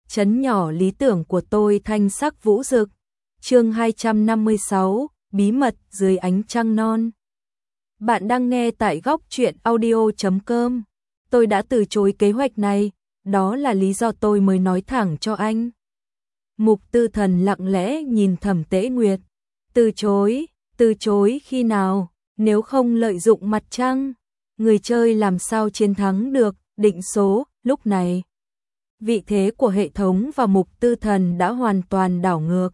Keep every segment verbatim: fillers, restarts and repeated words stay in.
trấn nhỏ lý tưởng của tôi thanh sắc vũ rực. Chương hai trăm năm mươi sáu, bí mật dưới ánh trăng non. Bạn đang nghe tại góc truyện audio chấm com. Tôi đã từ chối kế hoạch này, đó là lý do tôi mới nói thẳng cho anh. Mục Tư Thần lặng lẽ nhìn Thẩm Tế Nguyệt. Từ chối, từ chối khi nào, nếu không lợi dụng mặt trăng, người chơi làm sao chiến thắng được, định số, lúc này. Vị thế của hệ thống và Mục Tư Thần đã hoàn toàn đảo ngược.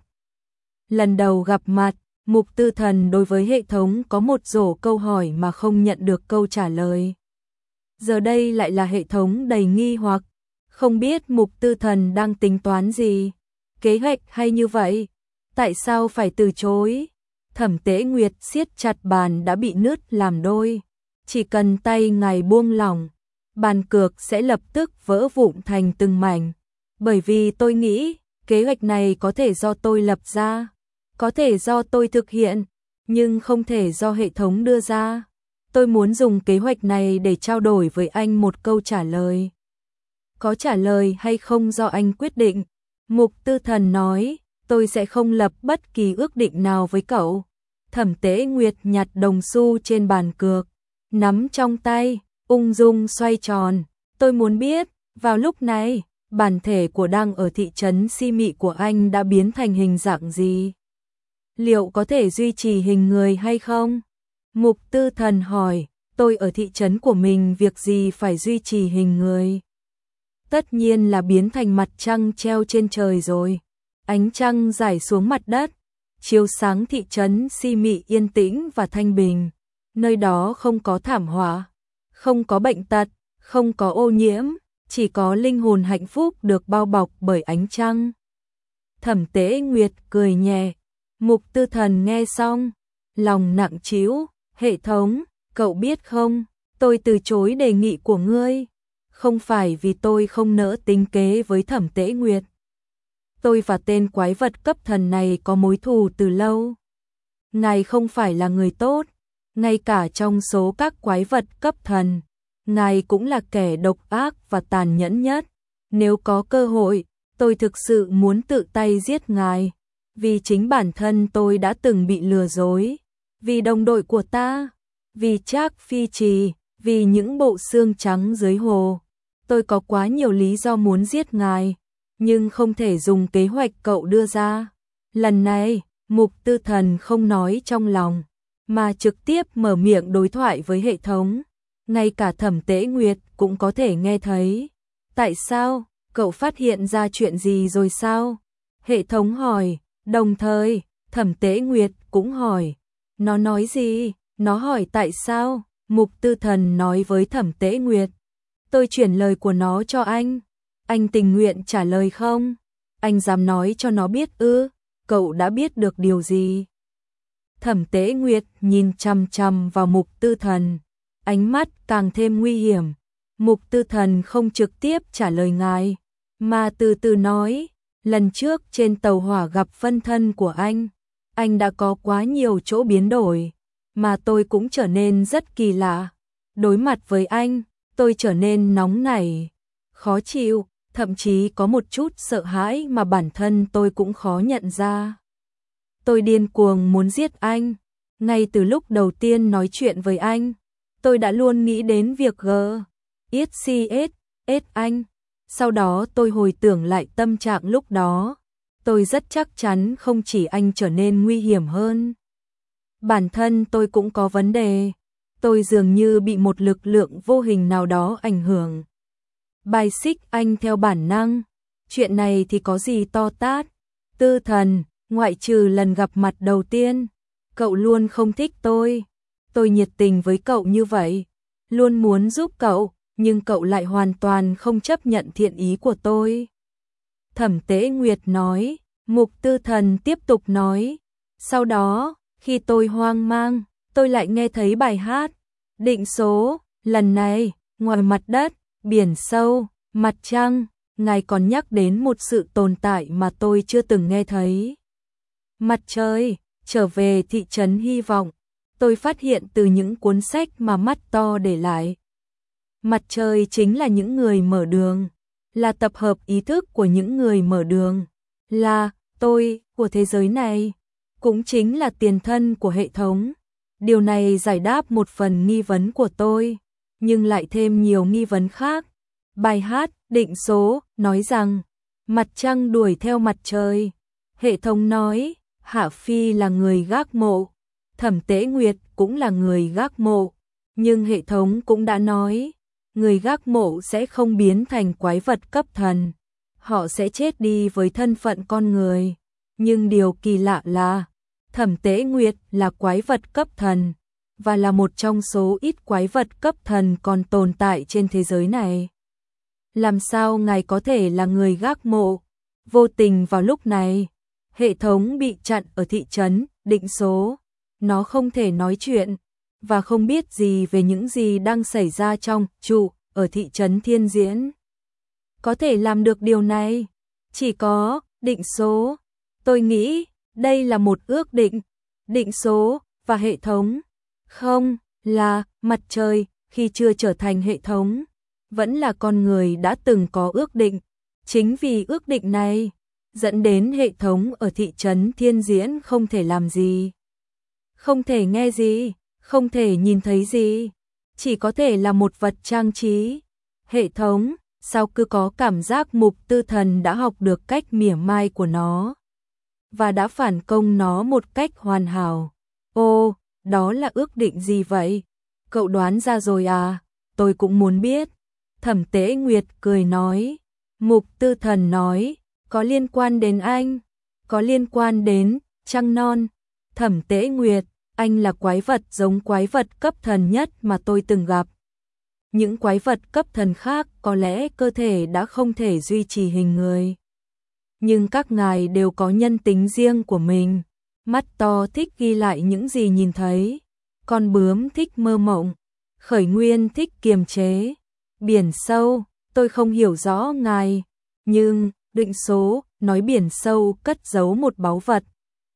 Lần đầu gặp mặt, Mục Tư Thần đối với hệ thống có một rổ câu hỏi mà không nhận được câu trả lời. Giờ đây lại là hệ thống đầy nghi hoặc, không biết Mục Tư Thần đang tính toán gì, kế hoạch hay như vậy, tại sao phải từ chối. Thẩm Tế Nguyệt siết chặt bàn đã bị nứt làm đôi, chỉ cần tay ngài buông lỏng, bàn cược sẽ lập tức vỡ vụn thành từng mảnh, bởi vì tôi nghĩ kế hoạch này có thể do tôi lập ra, có thể do tôi thực hiện, nhưng không thể do hệ thống đưa ra. Tôi muốn dùng kế hoạch này để trao đổi với anh một câu trả lời. Có trả lời hay không do anh quyết định. Mục Tư Thần nói, tôi sẽ không lập bất kỳ ước định nào với cậu. Thẩm Tế Nguyệt nhặt đồng xu trên bàn cược, nắm trong tay, ung dung xoay tròn. Tôi muốn biết, vào lúc này, bản thể của đang ở thị trấn Si Mị của anh đã biến thành hình dạng gì? Liệu có thể duy trì hình người hay không? Mục Tư Thần hỏi, tôi ở thị trấn của mình việc gì phải duy trì hình người? Tất nhiên là biến thành mặt trăng treo trên trời rồi. Ánh trăng rải xuống mặt đất, chiếu sáng thị trấn Si Mị yên tĩnh và thanh bình. Nơi đó không có thảm họa, không có bệnh tật, không có ô nhiễm, chỉ có linh hồn hạnh phúc được bao bọc bởi ánh trăng. Thẩm Tế Nguyệt cười nhẹ. Mục Tư Thần nghe xong, lòng nặng trĩu. Hệ thống, cậu biết không, tôi từ chối đề nghị của ngươi, không phải vì tôi không nỡ tính kế với Thẩm Tế Nguyệt. Tôi và tên quái vật cấp thần này có mối thù từ lâu. Ngài không phải là người tốt, ngay cả trong số các quái vật cấp thần, ngài cũng là kẻ độc ác và tàn nhẫn nhất. Nếu có cơ hội, tôi thực sự muốn tự tay giết ngài, vì chính bản thân tôi đã từng bị lừa dối. Vì đồng đội của ta, vì Trác Phi Trì, vì những bộ xương trắng dưới hồ. Tôi có quá nhiều lý do muốn giết ngài, nhưng không thể dùng kế hoạch cậu đưa ra. Lần này, Mục Tư Thần không nói trong lòng, mà trực tiếp mở miệng đối thoại với hệ thống. Ngay cả Thẩm Tế Nguyệt cũng có thể nghe thấy. Tại sao? Cậu phát hiện ra chuyện gì rồi sao? Hệ thống hỏi, đồng thời, Thẩm Tế Nguyệt cũng hỏi. Nó nói gì? Nó hỏi tại sao? Mục Tư Thần nói với Thẩm Tế Nguyệt. Tôi chuyển lời của nó cho anh. Anh tình nguyện trả lời không? Anh dám nói cho nó biết ư? Cậu đã biết được điều gì? Thẩm Tế Nguyệt nhìn chằm chằm vào Mục Tư Thần, ánh mắt càng thêm nguy hiểm. Mục Tư Thần không trực tiếp trả lời ngài, mà từ từ nói, lần trước trên tàu hỏa gặp phân thân của anh, anh đã có quá nhiều chỗ biến đổi, mà tôi cũng trở nên rất kỳ lạ. Đối mặt với anh, tôi trở nên nóng nảy, khó chịu, thậm chí có một chút sợ hãi mà bản thân tôi cũng khó nhận ra. Tôi điên cuồng muốn giết anh. Ngay từ lúc đầu tiên nói chuyện với anh, tôi đã luôn nghĩ đến việc G ét xê ét ét anh. Sau đó tôi hồi tưởng lại tâm trạng lúc đó. Tôi rất chắc chắn không chỉ anh trở nên nguy hiểm hơn. Bản thân tôi cũng có vấn đề. Tôi dường như bị một lực lượng vô hình nào đó ảnh hưởng. Bài xích anh theo bản năng. Chuyện này thì có gì to tát. Tư Thần, ngoại trừ lần gặp mặt đầu tiên, cậu luôn không thích tôi. Tôi nhiệt tình với cậu như vậy, luôn muốn giúp cậu, nhưng cậu lại hoàn toàn không chấp nhận thiện ý của tôi. Thẩm Tế Nguyệt nói. Mục Tư Thần tiếp tục nói. Sau đó, khi tôi hoang mang, tôi lại nghe thấy bài hát. Định số, lần này, ngoài mặt đất, biển sâu, mặt trăng, ngài còn nhắc đến một sự tồn tại mà tôi chưa từng nghe thấy. Mặt trời, trở về thị trấn hy vọng. Tôi phát hiện từ những cuốn sách mà mắt to để lại. Mặt trời chính là những người mở đường, là tập hợp ý thức của những người mở đường, là tôi của thế giới này, cũng chính là tiền thân của hệ thống. Điều này giải đáp một phần nghi vấn của tôi, nhưng lại thêm nhiều nghi vấn khác. Bài hát Định số nói rằng mặt trăng đuổi theo mặt trời. Hệ thống nói Hạ Phi là người gác mộ, Thẩm Tế Nguyệt cũng là người gác mộ. Nhưng hệ thống cũng đã nói, người gác mộ sẽ không biến thành quái vật cấp thần. Họ sẽ chết đi với thân phận con người. Nhưng điều kỳ lạ là, Thẩm Tế Nguyệt là quái vật cấp thần, và là một trong số ít quái vật cấp thần còn tồn tại trên thế giới này. Làm sao ngài có thể là người gác mộ? Vô tình vào lúc này, hệ thống bị chặn ở thị trấn Định Số. Nó không thể nói chuyện, và không biết gì về những gì đang xảy ra trong trụ ở thị trấn Thiên Diễn. Có thể làm được điều này, chỉ có Định Số. Tôi nghĩ đây là một ước định. Định Số và hệ thống, không là mặt trời khi chưa trở thành hệ thống, vẫn là con người đã từng có ước định. Chính vì ước định này, dẫn đến hệ thống ở thị trấn Thiên Diễn không thể làm gì. Không thể nghe gì, không thể nhìn thấy gì, chỉ có thể là một vật trang trí. Hệ thống, sao cứ có cảm giác Mục Tư Thần đã học được cách mỉa mai của nó, và đã phản công nó một cách hoàn hảo. Ô, đó là ước định gì vậy? Cậu đoán ra rồi à? Tôi cũng muốn biết. Thẩm Tế Nguyệt cười nói. Mục Tư Thần nói, có liên quan đến anh, có liên quan đến trăng non. Thẩm Tế Nguyệt, anh là quái vật giống quái vật cấp thần nhất mà tôi từng gặp. Những quái vật cấp thần khác có lẽ cơ thể đã không thể duy trì hình người, nhưng các ngài đều có nhân tính riêng của mình. Mắt to thích ghi lại những gì nhìn thấy, con bướm thích mơ mộng, Khởi Nguyên thích kiềm chế. Biển sâu, tôi không hiểu rõ ngài, nhưng Định Số nói biển sâu cất giấu một báu vật.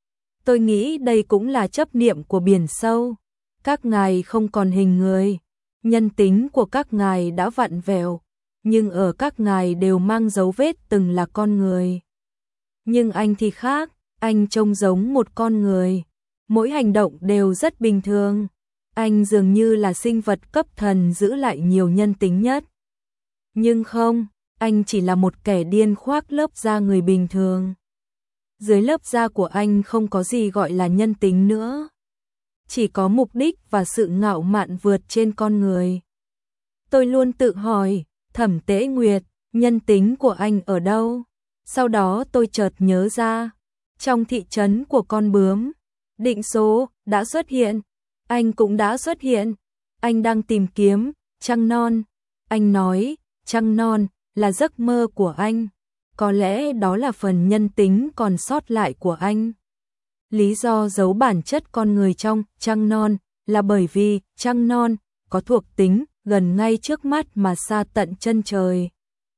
Tôi nghĩ đây cũng là chấp niệm của biển sâu. Các ngài không còn hình người, nhân tính của các ngài đã vặn vẹo, nhưng ở các ngài đều mang dấu vết từng là con người. Nhưng anh thì khác, anh trông giống một con người, mỗi hành động đều rất bình thường. Anh dường như là sinh vật cấp thần giữ lại nhiều nhân tính nhất. Nhưng không, anh chỉ là một kẻ điên khoác lớp da người bình thường. Dưới lớp da của anh không có gì gọi là nhân tính nữa, chỉ có mục đích và sự ngạo mạn vượt trên con người. Tôi luôn tự hỏi, Thẩm Tế Nguyệt, nhân tính của anh ở đâu? Sau đó tôi chợt nhớ ra, trong thị trấn của con bướm, Định Số đã xuất hiện, anh cũng đã xuất hiện. Anh đang tìm kiếm trăng non. Anh nói, trăng non là giấc mơ của anh. Có lẽ đó là phần nhân tính còn sót lại của anh. Lý do giấu bản chất con người trong trăng non là bởi vì trăng non có thuộc tính gần ngay trước mắt mà xa tận chân trời.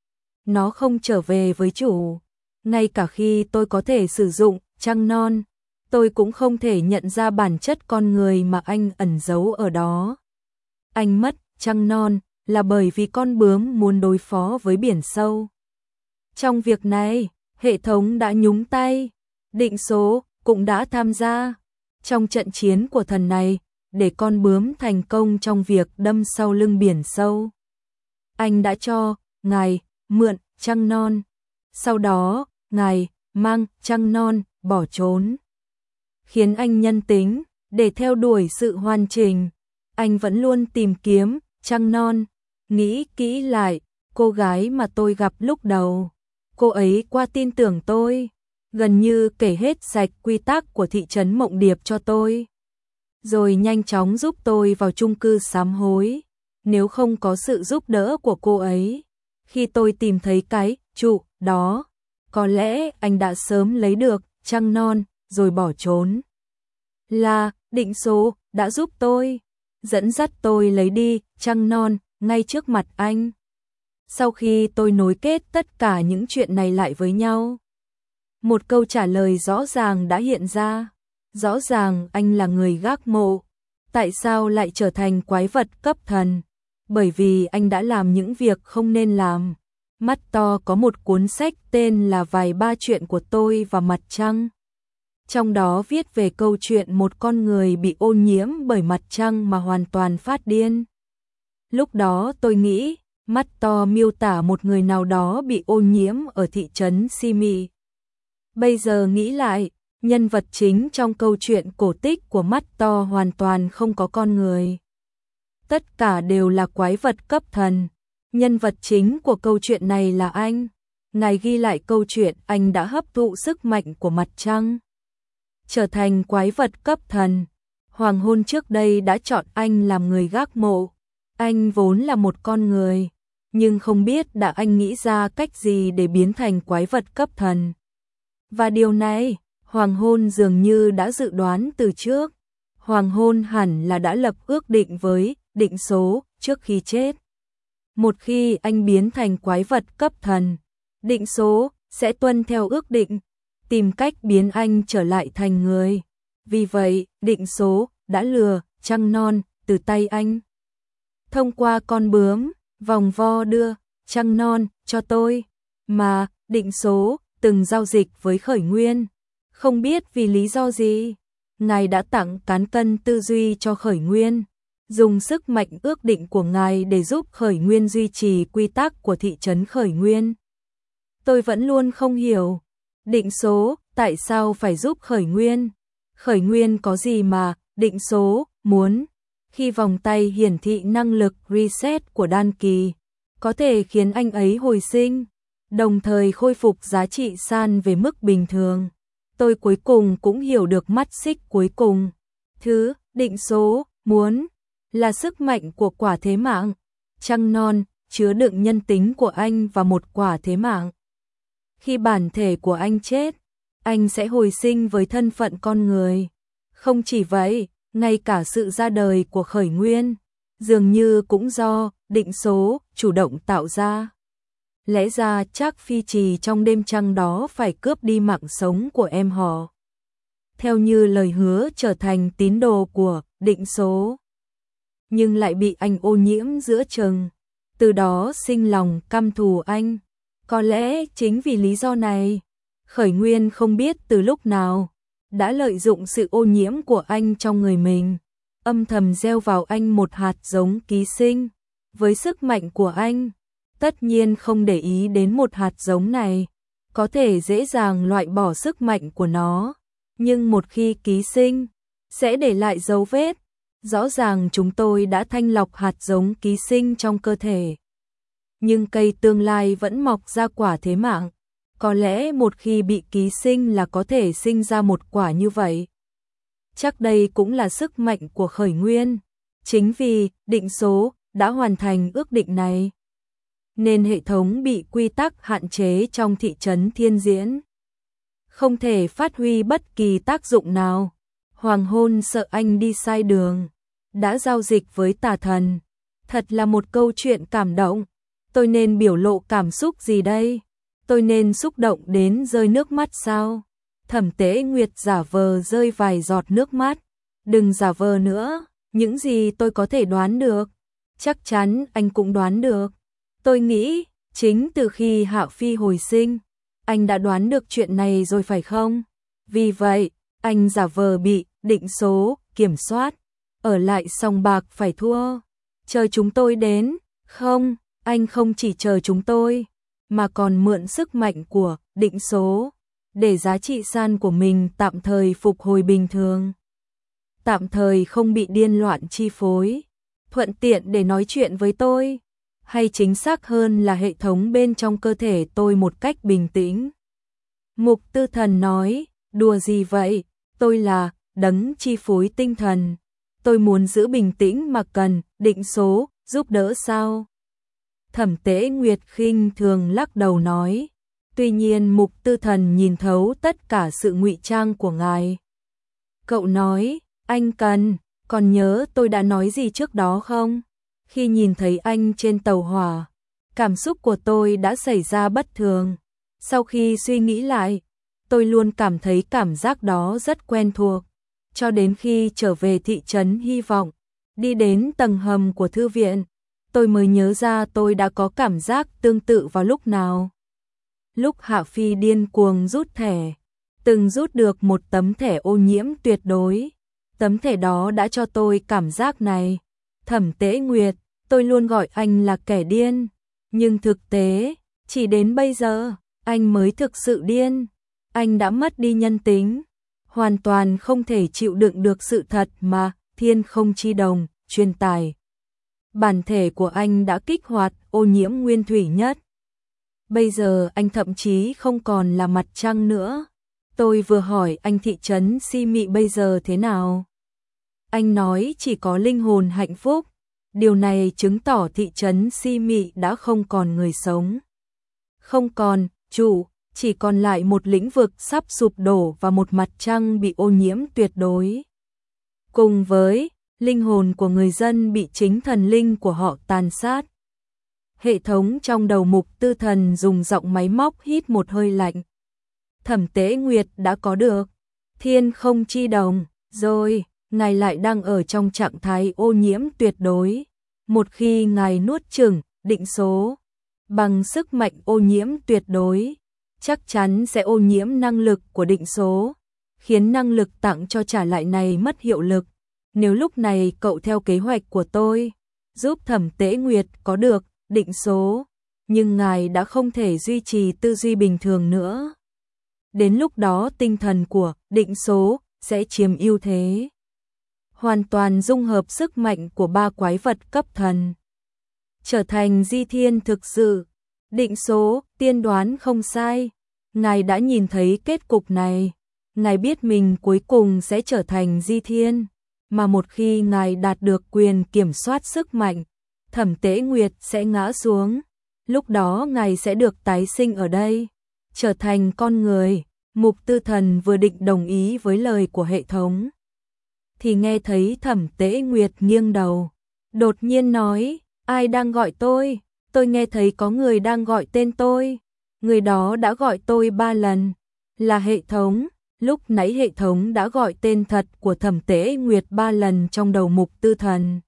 Nó không trở về với chủ. Ngay cả khi tôi có thể sử dụng trăng non, tôi cũng không thể nhận ra bản chất con người mà anh ẩn giấu ở đó. Anh mất trăng non là bởi vì con bướm muốn đối phó với biển sâu. Trong việc này, hệ thống đã nhúng tay, Định Số cũng đã tham gia trong trận chiến của thần này để con bướm thành công trong việc đâm sau lưng biển sâu. Anh đã cho ngài mượn trăng non, sau đó ngài mang trăng non bỏ trốn, khiến anh nhân tính để theo đuổi sự hoàn chỉnh. Anh vẫn luôn tìm kiếm trăng non. Nghĩ kỹ lại, cô gái mà tôi gặp lúc đầu, cô ấy qua tin tưởng tôi, gần như kể hết sạch quy tắc của thị trấn Mộng Điệp cho tôi, rồi nhanh chóng giúp tôi vào chung cư sám hối. Nếu không có sự giúp đỡ của cô ấy, khi tôi tìm thấy cái trụ đó, có lẽ anh đã sớm lấy được trăng non rồi bỏ trốn. Là Định Số đã giúp tôi, dẫn dắt tôi lấy đi trăng non ngay trước mặt anh. Sau khi tôi nối kết tất cả những chuyện này lại với nhau, một câu trả lời rõ ràng đã hiện ra. Rõ ràng anh là người gác mộ. Tại sao lại trở thành quái vật cấp thần? Bởi vì anh đã làm những việc không nên làm. Mắt to có một cuốn sách tên là Vài ba chuyện của tôi và mặt trăng. Trong đó viết về câu chuyện một con người bị ô nhiễm bởi mặt trăng mà hoàn toàn phát điên. Lúc đó tôi nghĩ, mắt to miêu tả một người nào đó bị ô nhiễm ở thị trấn Simi. Bây giờ nghĩ lại, nhân vật chính trong câu chuyện cổ tích của mắt to hoàn toàn không có con người. Tất cả đều là quái vật cấp thần. Nhân vật chính của câu chuyện này là anh. Ngài ghi lại câu chuyện anh đã hấp thụ sức mạnh của mặt trăng, trở thành quái vật cấp thần. Hoàng hôn trước đây đã chọn anh làm người gác mộ. Anh vốn là một con người, nhưng không biết đã anh nghĩ ra cách gì để biến thành quái vật cấp thần. Và điều này, Hoàng hôn dường như đã dự đoán từ trước. Hoàng hôn hẳn là đã lập ước định với định số trước khi chết. Một khi anh biến thành quái vật cấp thần, định số sẽ tuân theo ước định, tìm cách biến anh trở lại thành người. Vì vậy, định số đã lừa trăng non từ tay anh. Thông qua con bướm, vòng vo đưa trăng non cho tôi, mà định số từng giao dịch với Khởi Nguyên. Không biết vì lý do gì, Ngài đã tặng cán cân tư duy cho Khởi Nguyên, dùng sức mạnh ước định của Ngài để giúp Khởi Nguyên duy trì quy tắc của thị trấn Khởi Nguyên. Tôi vẫn luôn không hiểu, định số tại sao phải giúp Khởi Nguyên? Khởi Nguyên có gì mà định số muốn? Khi vòng tay hiển thị năng lực reset của Đan Kỳ, có thể khiến anh ấy hồi sinh, đồng thời khôi phục giá trị san về mức bình thường. Tôi cuối cùng cũng hiểu được mắt xích cuối cùng. Thứ định số muốn là sức mạnh của quả thế mạng. Trăng non chứa đựng nhân tính của anh và một quả thế mạng. Khi bản thể của anh chết, anh sẽ hồi sinh với thân phận con người. Không chỉ vậy, ngay cả sự ra đời của Khởi Nguyên, dường như cũng do định số chủ động tạo ra. Lẽ ra chắc Phi Trì trong đêm trăng đó phải cướp đi mạng sống của em họ, theo như lời hứa trở thành tín đồ của định số. Nhưng lại bị anh ô nhiễm giữa chừng, từ đó sinh lòng căm thù anh. Có lẽ chính vì lý do này, Khởi Nguyên không biết từ lúc nào đã lợi dụng sự ô nhiễm của anh trong người mình, âm thầm gieo vào anh một hạt giống ký sinh. Với sức mạnh của anh, tất nhiên không để ý đến một hạt giống này, có thể dễ dàng loại bỏ sức mạnh của nó, nhưng một khi ký sinh, sẽ để lại dấu vết. Rõ ràng chúng tôi đã thanh lọc hạt giống ký sinh trong cơ thể, nhưng cây tương lai vẫn mọc ra quả thế mạng. Có lẽ một khi bị ký sinh là có thể sinh ra một quả như vậy. Chắc đây cũng là sức mạnh của Khởi Nguyên. Chính vì định số đã hoàn thành ước định này, nên hệ thống bị quy tắc hạn chế trong thị trấn Thiên Diễn, không thể phát huy bất kỳ tác dụng nào. Hoàng hôn sợ anh đi sai đường, đã giao dịch với tà thần. Thật là một câu chuyện cảm động. Tôi nên biểu lộ cảm xúc gì đây? Tôi nên xúc động đến rơi nước mắt sao? Thẩm Tế Nguyệt giả vờ rơi vài giọt nước mắt. Đừng giả vờ nữa, những gì tôi có thể đoán được, chắc chắn anh cũng đoán được. Tôi nghĩ, chính từ khi Hạ Phi hồi sinh, anh đã đoán được chuyện này rồi phải không? Vì vậy, anh giả vờ bị định số kiểm soát, ở lại sòng bạc phải thua, chờ chúng tôi đến. Không, anh không chỉ chờ chúng tôi, mà còn mượn sức mạnh của định số, để giá trị san của mình tạm thời phục hồi bình thường. Tạm thời không bị điên loạn chi phối, thuận tiện để nói chuyện với tôi, hay chính xác hơn là hệ thống bên trong cơ thể tôi một cách bình tĩnh. Mục Tư Thần nói, đùa gì vậy, tôi là đấng chi phối tinh thần, tôi muốn giữ bình tĩnh mà cần định số giúp đỡ sao? Thẩm Tế Nguyệt khinh thường lắc đầu nói. Tuy nhiên Mục Tư Thần nhìn thấu tất cả sự ngụy trang của ngài. Cậu nói, anh cần, còn nhớ tôi đã nói gì trước đó không? Khi nhìn thấy anh trên tàu hỏa, cảm xúc của tôi đã xảy ra bất thường. Sau khi suy nghĩ lại, tôi luôn cảm thấy cảm giác đó rất quen thuộc. Cho đến khi trở về thị trấn Hy vọng, đi đến tầng hầm của thư viện, tôi mới nhớ ra tôi đã có cảm giác tương tự vào lúc nào. Lúc Hạ Phi điên cuồng rút thẻ, từng rút được một tấm thẻ ô nhiễm tuyệt đối. Tấm thẻ đó đã cho tôi cảm giác này. Thẩm Tế Nguyệt, tôi luôn gọi anh là kẻ điên, nhưng thực tế, chỉ đến bây giờ, anh mới thực sự điên. Anh đã mất đi nhân tính, hoàn toàn không thể chịu đựng được sự thật mà Thiên Không Chi Đồng truyền tải. Bản thể của anh đã kích hoạt ô nhiễm nguyên thủy nhất. Bây giờ anh thậm chí không còn là mặt trăng nữa. Tôi vừa hỏi anh thị trấn Si Mị bây giờ thế nào. Anh nói chỉ có linh hồn hạnh phúc. Điều này chứng tỏ thị trấn Si Mị đã không còn người sống. Không còn, chủ, chỉ còn lại một lĩnh vực sắp sụp đổ và một mặt trăng bị ô nhiễm tuyệt đối. Cùng với, linh hồn của người dân bị chính thần linh của họ tàn sát. Hệ thống trong đầu Mục Tư Thần dùng giọng máy móc hít một hơi lạnh. Thẩm Tế Nguyệt đã có được Thiên Không Chi Đồng, rồi, ngài lại đang ở trong trạng thái ô nhiễm tuyệt đối. Một khi ngài nuốt chửng định số bằng sức mạnh ô nhiễm tuyệt đối, chắc chắn sẽ ô nhiễm năng lực của định số, khiến năng lực tặng cho trả lại này mất hiệu lực. Nếu lúc này cậu theo kế hoạch của tôi, giúp Thẩm Tế Nguyệt có được định số, nhưng ngài đã không thể duy trì tư duy bình thường nữa. Đến lúc đó tinh thần của định số sẽ chiếm ưu thế, hoàn toàn dung hợp sức mạnh của ba quái vật cấp thần, trở thành di thiên thực sự. Định số, tiên đoán không sai, ngài đã nhìn thấy kết cục này, ngài biết mình cuối cùng sẽ trở thành di thiên, mà một khi ngài đạt được quyền kiểm soát sức mạnh, Thẩm Tế Nguyệt sẽ ngã xuống, lúc đó ngài sẽ được tái sinh ở đây, trở thành con người. Mục Tư Thần vừa định đồng ý với lời của hệ thống, thì nghe thấy Thẩm Tế Nguyệt nghiêng đầu, đột nhiên nói, ai đang gọi tôi? Tôi nghe thấy có người đang gọi tên tôi, người đó đã gọi tôi ba lần, là hệ thống. Lúc nãy hệ thống đã gọi tên thật của Thẩm Tế Nguyệt ba lần trong đầu Mục Tư Thần.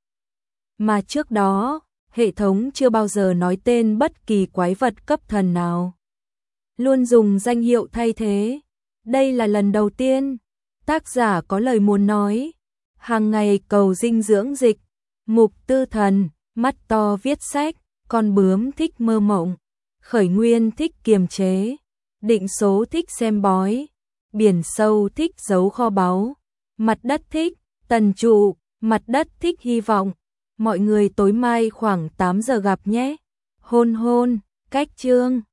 Mà trước đó, hệ thống chưa bao giờ nói tên bất kỳ quái vật cấp thần nào. Luôn dùng danh hiệu thay thế. Đây là lần đầu tiên. Tác giả có lời muốn nói. Hàng ngày cầu dinh dưỡng dịch. Mục Tư Thần, mắt to viết sách. Con bướm thích mơ mộng. Khởi nguyên thích kiềm chế. Định số thích xem bói. Biển sâu thích giấu kho báu. Mặt đất thích tần trụ. Mặt đất thích hy vọng. Mọi người tối mai khoảng tám giờ gặp nhé. Hôn hôn, cách chương.